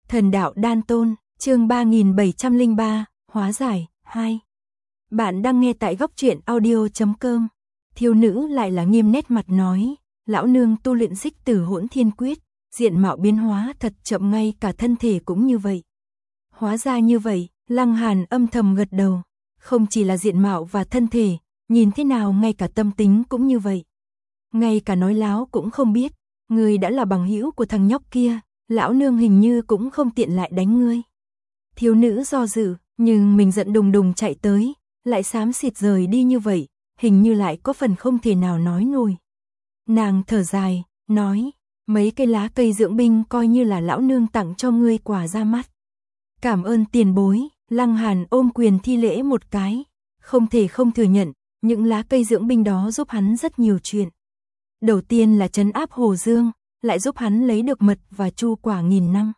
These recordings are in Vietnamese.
Thần đạo đan tôn, chương 3703, hóa giải, 2. Bạn đang nghe tại góc truyện audio.com. Thiếu nữ lại là nghiêm nét mặt nói, lão nương tu luyện Xích Tử Hỗn Thiên Quyết, diện mạo biến hóa thật chậm, ngay cả thân thể cũng như vậy. Hóa ra như vậy, Lăng Hàn âm thầm gật đầu, không chỉ là diện mạo và thân thể, nhìn thế nào ngay cả tâm tính cũng như vậy. Ngay cả nói láo cũng không biết, ngươi đã là bằng hữu của thằng nhóc kia, lão nương hình như cũng không tiện lại đánh ngươi. Thiếu nữ do dự, nhưng mình giận đùng đùng chạy tới, lại xám xịt rời đi như vậy, hình như lại có phần không thể nào nói nổi. Nàng thở dài, nói, mấy cây lá cây dưỡng binh coi như là lão nương tặng cho ngươi quà ra mắt. Cảm ơn tiền bối. Lăng Hàn ôm quyền thi lễ một cái, không thể không thừa nhận, những lá cây dưỡng binh đó giúp hắn rất nhiều chuyện. Đầu tiên là trấn áp Hồ Dương, lại giúp hắn lấy được mật và chu quả 1000 năm.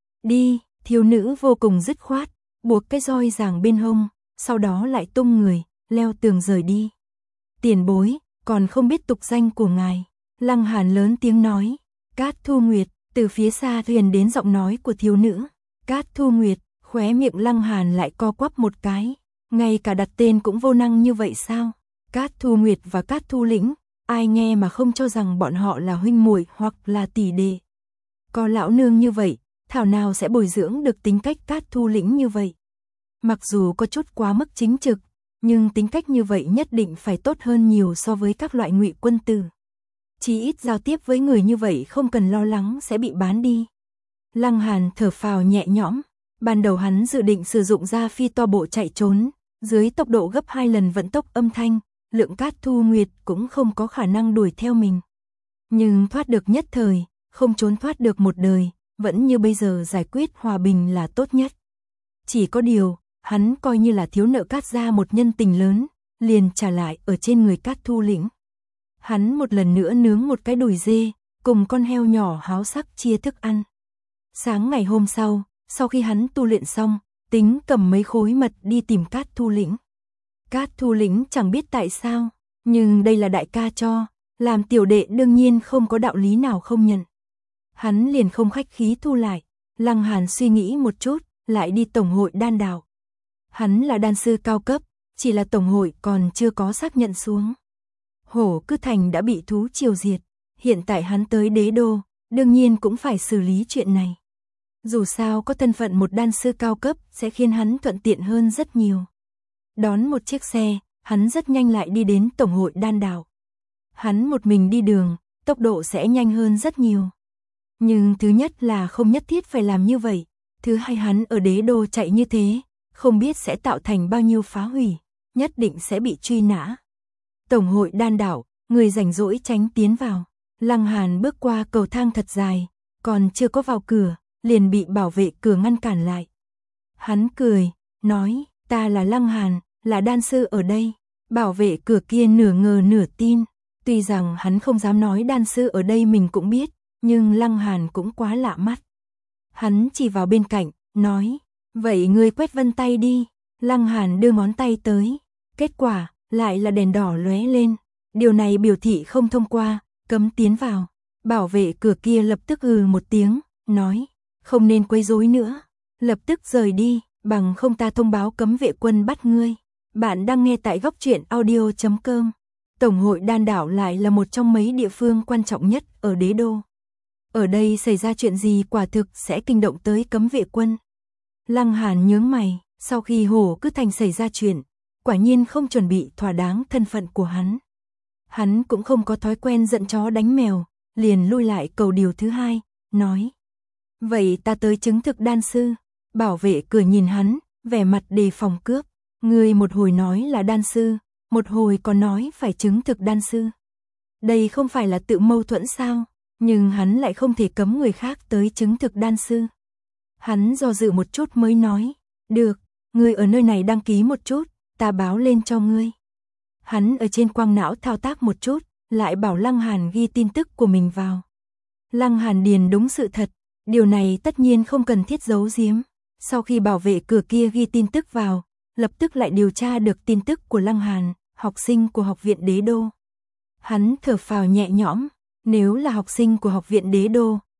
Đi, thiếu nữ vô cùng dứt khoát, buộc cái roi giằng bên hông, sau đó lại tung người, leo tường rời đi. Tiền bối, còn không biết tục danh của ngài. Lăng Hàn lớn tiếng nói, Cát Thu Nguyệt. Từ phía xa thuyền đến giọng nói của thiếu nữ, Cát Thu Nguyệt. Khóe miệng Lăng Hàn lại co quắp một cái, ngay cả đặt tên cũng vô năng như vậy sao? Cát Thu Nguyệt và Cát Thu Lĩnh, ai nghe mà không cho rằng bọn họ là huynh muội hoặc là tỷ đệ. Có lão nương như vậy, thảo nào sẽ bồi dưỡng được tính cách Cát Thu Lĩnh như vậy. Mặc dù có chút quá mức chính trực, nhưng tính cách như vậy nhất định phải tốt hơn nhiều so với các loại ngụy quân tử. Chỉ ít giao tiếp với người như vậy không cần lo lắng sẽ bị bán đi. Lăng Hàn thở phào nhẹ nhõm. Ban đầu hắn dự định sử dụng ra phi toa bộ chạy trốn, dưới tốc độ gấp 2 lần vận tốc âm thanh, lượng Cát Thu Nguyệt cũng không có khả năng đuổi theo mình. Nhưng thoát được nhất thời, không trốn thoát được một đời, vẫn như bây giờ giải quyết hòa bình là tốt nhất. Chỉ có điều, hắn coi như là thiếu nợ Cát gia một nhân tình lớn, liền trả lại ở trên người Cát Thu Lĩnh. Hắn một lần nữa nướng một cái đùi dê, cùng con heo nhỏ háo sắc chia thức ăn. Sáng ngày hôm sau khi hắn tu luyện xong, tính cầm mấy khối mật đi tìm Cát Thu Lĩnh. Cát Thu Lĩnh chẳng biết tại sao, nhưng đây là đại ca cho, làm tiểu đệ đương nhiên không có đạo lý nào không nhận. Hắn liền không khách khí thu lại. Lăng Hàn suy nghĩ một chút, lại đi tổng hội đan đạo. Hắn là đan sư cao cấp, chỉ là tổng hội còn chưa có xác nhận xuống. Hổ Cư Thành đã bị thú triều diệt, hiện tại hắn tới đế đô, đương nhiên cũng phải xử lý chuyện này. Dù sao có thân phận một đan sư cao cấp sẽ khiến hắn thuận tiện hơn rất nhiều. Đón một chiếc xe, hắn rất nhanh lại đi đến tổng hội đan đạo. Hắn một mình đi đường, tốc độ sẽ nhanh hơn rất nhiều. Nhưng thứ nhất là không nhất thiết phải làm như vậy. Thứ hai, hắn ở đế đô chạy như thế, không biết sẽ tạo thành bao nhiêu phá hủy, nhất định sẽ bị truy nã. Tổng hội đan đạo, người rảnh rỗi tránh tiến vào. Lăng Hàn bước qua cầu thang thật dài, còn chưa có vào cửa, liền bị bảo vệ cửa ngăn cản lại. Hắn cười, nói, ta là Lăng Hàn, là đan sư ở đây. Bảo vệ cửa kia nửa ngờ nửa tin, tuy rằng hắn không dám nói đan sư ở đây mình cũng biết, nhưng Lăng Hàn cũng quá lạ mắt. Hắn chỉ vào bên cạnh, nói, vậy ngươi quét vân tay đi. Lăng Hàn đưa ngón tay tới, kết quả lại là đèn đỏ lóe lên. Điều này biểu thị không thông qua, cấm tiến vào. Bảo vệ cửa kia lập tức một tiếng, nói, không nên quấy rối nữa, lập tức rời đi, bằng không ta thông báo cấm vệ quân bắt ngươi. Bạn đang nghe tại góc truyện audio.com. Tổng hội đan đạo lại là một trong mấy địa phương quan trọng nhất ở đế đô. Ở đây xảy ra chuyện gì quả thực sẽ kinh động tới cấm vệ quân. Lăng Hàn nhướng mày, sau khi Hổ Cư Thành xảy ra chuyện, quả nhiên không chuẩn bị thỏa đáng thân phận của hắn. Hắn cũng không có thói quen giận chó đánh mèo, liền lui lại cầu điều thứ hai, nói, vậy ta tới chứng thực đan sư. Bảo vệ cửa nhìn hắn, vẻ mặt đề phòng cướp. Người một hồi nói là đan sư, một hồi còn nói phải chứng thực đan sư. Đây không phải là tự mâu thuẫn sao? Nhưng hắn lại không thể cấm người khác tới chứng thực đan sư. Hắn do dự một chút mới nói, được, ngươi ở nơi này đăng ký một chút, ta báo lên cho ngươi. Hắn ở trên quang não thao tác một chút, lại bảo Lăng Hàn ghi tin tức của mình vào. Lăng Hàn điền đúng sự thật, điều này tất nhiên không cần thiết giấu giếm. Sau khi bảo vệ cửa kia ghi tin tức vào, lập tức lại điều tra được tin tức của Lăng Hàn, học sinh của học viện đế đô. Hắn thở phào nhẹ nhõm, nếu là học sinh của học viện đế đô,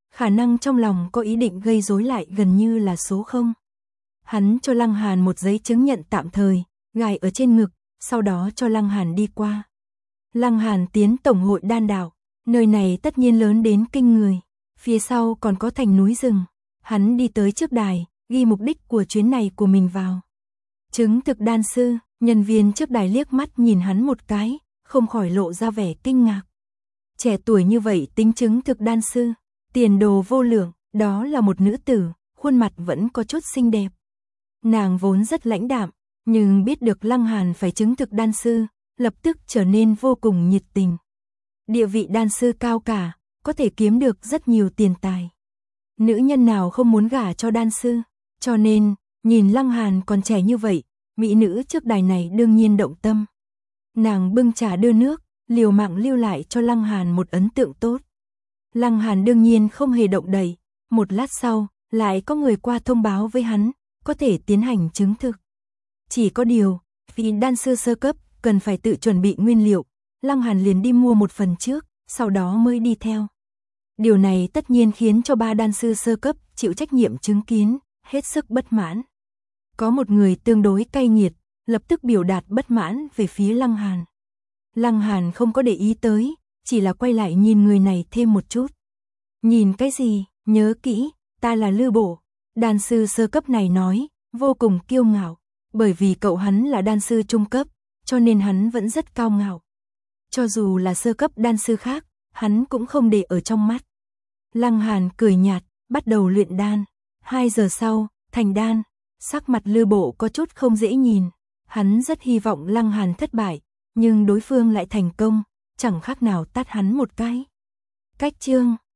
khả năng trong lòng có ý định gây rối lại gần như là số 0. Hắn cho Lăng Hàn một giấy chứng nhận tạm thời, gài ở trên ngực, sau đó cho Lăng Hàn đi qua. Lăng Hàn tiến Tổng hội Đan đạo, nơi này tất nhiên lớn đến kinh người, phía sau còn có thành núi rừng. Hắn đi tới trước đài, ghi mục đích của chuyến này của mình vào. Chứng thực đan sư, nhân viên trước đài liếc mắt nhìn hắn một cái, không khỏi lộ ra vẻ kinh ngạc. Trẻ tuổi như vậy tính chứng thực đan sư, tiền đồ vô lượng, đó là một nữ tử, khuôn mặt vẫn có chút xinh đẹp. Nàng vốn rất lãnh đạm, nhưng biết được Lăng Hàn phải chứng thực đan sư, lập tức trở nên vô cùng nhiệt tình. Địa vị đan sư cao cả, có thể kiếm được rất nhiều tiền tài. Nữ nhân nào không muốn gả cho đan sư, cho nên, nhìn Lăng Hàn còn trẻ như vậy, mỹ nữ trước đài này đương nhiên động tâm. Nàng bưng trà đưa nước, liều mạng lưu lại cho Lăng Hàn một ấn tượng tốt. Lăng Hàn đương nhiên không hề động đậy, một lát sau, lại có người qua thông báo với hắn, có thể tiến hành chứng thực. Chỉ có điều, vì đan sư sơ cấp, cần phải tự chuẩn bị nguyên liệu, Lăng Hàn liền đi mua một phần trước, sau đó mới đi theo. Điều này tất nhiên khiến cho 3 đan sư sơ cấp chịu trách nhiệm chứng kiến, hết sức bất mãn. Có một người tương đối cay nghiệt, lập tức biểu đạt bất mãn về phía Lăng Hàn. Lăng Hàn không có để ý tới, chỉ là quay lại nhìn người này thêm một chút. Nhìn cái gì, nhớ kỹ, ta là Lư Bổ. Đan sư sơ cấp này nói, vô cùng kiêu ngạo, bởi vì cậu hắn là đan sư trung cấp, cho nên hắn vẫn rất cao ngạo. Cho dù là sơ cấp đan sư khác, hắn cũng không để ở trong mắt. Lăng Hàn cười nhạt, bắt đầu luyện đan. 2 giờ sau, thành đan, sắc mặt Lư Bộ có chút không dễ nhìn. Hắn rất hy vọng Lăng Hàn thất bại, nhưng đối phương lại thành công, chẳng khác nào tát hắn một cái. Cách chương